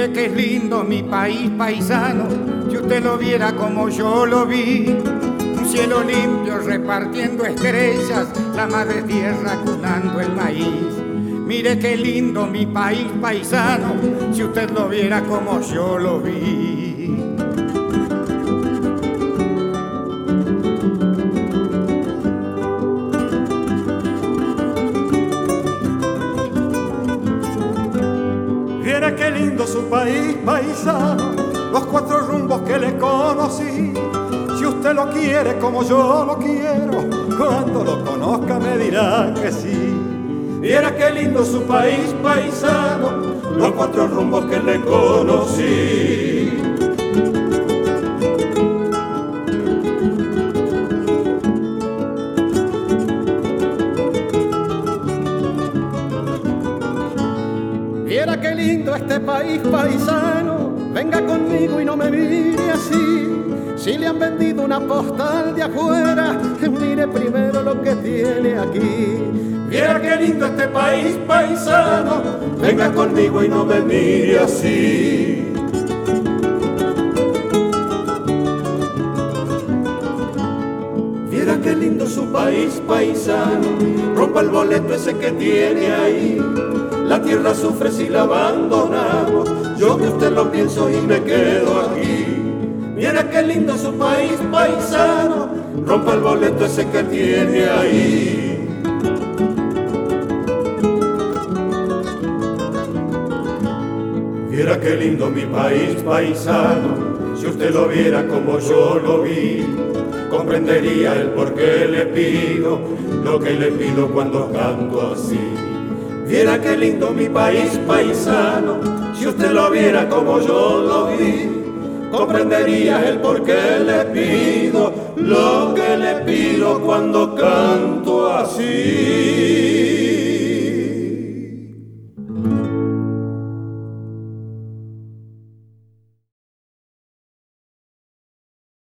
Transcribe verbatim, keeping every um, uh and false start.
Mire qué lindo mi país paisano, si usted lo viera como yo lo vi. Un cielo limpio repartiendo estrellas, la madre tierra cunando el maíz. Mire qué lindo mi país paisano, si usted lo viera como yo lo vi. Viera qué lindo su país paisano, los cuatro rumbos que le conocí. Si usted lo quiere como yo lo quiero, cuando lo conozca me dirá que sí. Viera qué lindo su país paisano, los cuatro rumbos que le conocí. Viera qué lindo este país paisano, venga conmigo y no me mire así. Si le han vendido una postal de afuera, mire primero lo que tiene aquí. Viera qué lindo este país paisano, venga conmigo y no me mire así. Viera qué lindo su país paisano, rompa el boleto ese que tiene ahí. La tierra sufre si la abandonamos, yo que usted lo pienso y me quedo aquí. Viera qué lindo su país paisano, rompa el boleto ese que tiene ahí. Viera qué lindo mi país paisano, si usted lo viera como yo lo vi, comprendería el por qué le pido lo que le pido cuando canto así. Viera qué lindo mi país paisano, si usted lo viera como yo lo vi, comprendería el por qué le pido lo que le pido cuando canto así.